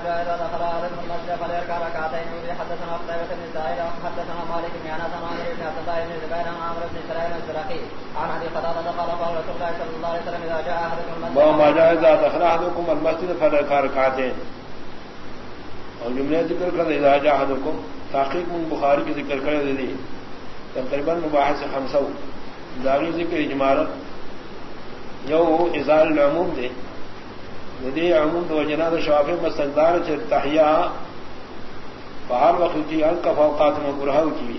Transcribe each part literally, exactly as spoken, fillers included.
جاء إذا دخل أحدكم المسجد فليركع ركعتين. حدثنا قتيبة بن سعيد حدثنا مالك بن أنس عن عمرو بن عبد الله بن الزبير عن عمرو بن سليم الزرقي عن أبي قتادة قال قال رسول الله صلى الله عليه وسلم إذا جاء أحدكم المسجد ما جاء إذا دخل أحدكم المسجد فليركع ركعتين. اور جملے ذکر کر اذا جاء احدكم تحقیق من بخاری کی ذکر کرے دی تقریباً مباحث خمسہ داغی ذکر اجمالا یو ازال العموم دے ندی عموم دو جناد شوافی مستقدار چھ تحیہ فہر وقت کی انکا فوقات مقرہو کی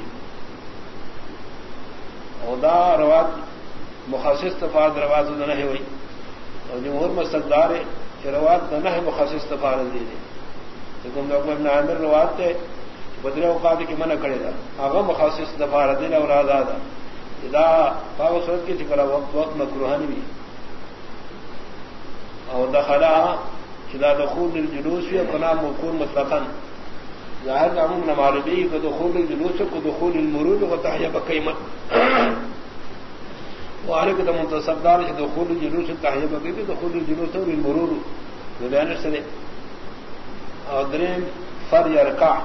او دا روات مخصص تفاد روات دنہ ہوئی اور جمہور مستقدار چھ روات دنہ مخصص تفاد دی دی لیکن ابن عامر روات تے بدر اوقات کی منع کرے گا آغا مخصص دفار دین اور آزاد اذا پاو صورت کی تکرہ وقت وقت مکروحانی بھی اور دخلا شدا دخول للجلوس فی اقنام مکون مطلقا ظاہر عموم نمالبی کو دخول الجلوس کو دخول المرود و تحیہ بقیمت وعليك منتصب دار دخول الجلوس تحیہ بقیمت دخول الجلوس اور المرود ذلك سنے اور دریم فر یرکع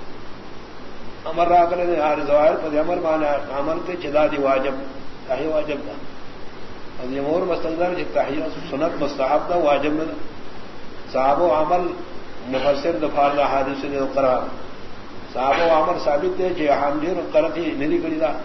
امر راکل نے ہر ظاہر پر امر مانا عمل کے چدا دی واجب تحیہ واجب تھا اور یہ مور مستقدر جو تحیہ سنت مستحب تھا واجب نہ صحاب و عمل مفسر دفار حادث نے قرار صحاب و عمل ثابت ہے کہ حامدین قرتی ندی کری دا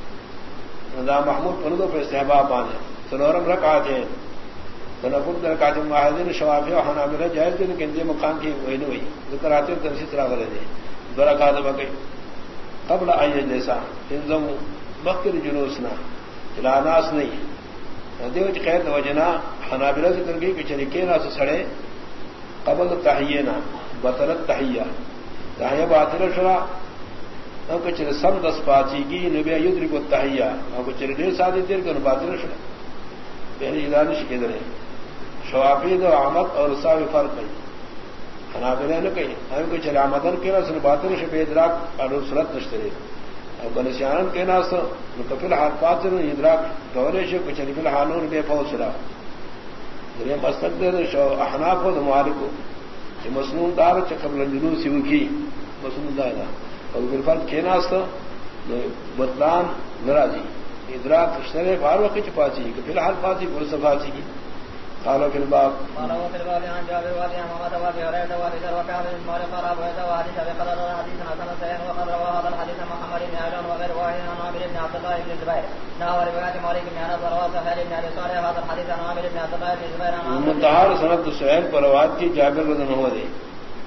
دا محمود پردو پر استحباب آنے سنورم رکعات ہیں تنفر درکات معاہدین شوافی و حنابلہ جائز دے لیکن دے مقام کی وہی نہیں ہوئی ذکر آتے ہیں ترسی طرح کرے دے درکات بقی قبل آئیے جیسا انزم مقر جلوسنا الاناس نہیں دیو چی خیر دوجنا حنابلہ ذکر گئی کہ چنکے نا سے سڑے قبل تحیینا بطلت تحییہ تحییہ باطل شرا او کچھ سم دس پاچی کی نبی یدرک التحییہ او کچھ دیر ساتھی دیر کن باطل شرا پہلی ادانش کے درے شوافید و عمد اور رساوی فرق نہیں حنابلہ نے کہی ہم کو چلے آمدن کہنا سن باطل شب ادراک اور رسولت نشترے اور بنسیانن کہنا سن کفل حال پاتر ادراک دورے شب کو چلے فل حانون بے فوت سرا درے مستق دے شو احناف و دمالکو کہ مسنون دار چا قبل جلوس سیو کی مسنون دار اور بالفرد کہنا سن بطلان نراجی ادراک نشترے فار وقت چپاچی کہ فل حال پاتی برسا پاچی کی قالوا في الباب قالوا في الباب عن جابر وابي محمد وابي هريره وابي ذر وكعب بن مالك قال ابو هريره وحديث ابي قال حديث حسن سيئ وقد روى هذا الحديث محمد بن عجلان وغير واحد عن عامر بن عبد الله بن الزبير نحو روايه مالك بن انس وروى سهيل بن ابي صالح هذا الحديث عن عامر بن عبد الله بن الزبير عن منتهى سند سهيل پر روایت کی جابر رضی اللہ عنہ دے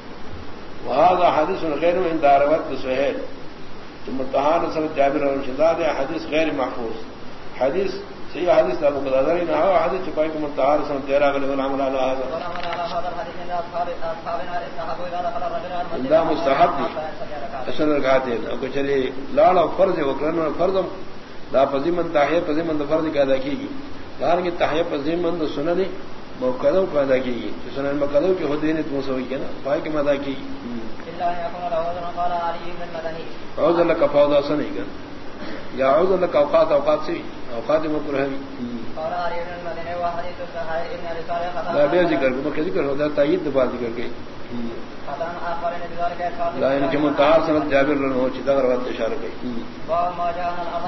وهذا حديث غير من روایت سهيل منتهى سند جابر رضی اللہ عنہ حدیث غیر محفوظ حدیث صحیح حدیث ابو قتادہ نے نہ حدیث چپائی کو متعارف سن تیرہ غل العمل على هذا مستحب اصل رکعتیں او چلے لاڑ اور فرض ہے وکرن فرض لا فضیمن تحیہ فضیمن فرض کا ادا کی گئی یعنی کہ تحیہ فضیمن سنن موقدو کا ادا کی گئی سنن مقدو کی خود نے تو سوئی کنا پای کی ادا کی الا يكون له قال علي بن المدني اعوذ لك فوضى سنئی گا یا اعوذ لك اوقات اوقات سے اوقات مکروہ ہے اور علي بن المدني وحديث سهيل ابن ابي صالح قال لا ذکر کو کہ ذکر ہوتا تائید دفعہ ذکر کے قطن اخبرنا بذلك لا ان کہ منتهى سند جابر رضی اللہ عنہ چتا روایت اشارہ کی وما جاء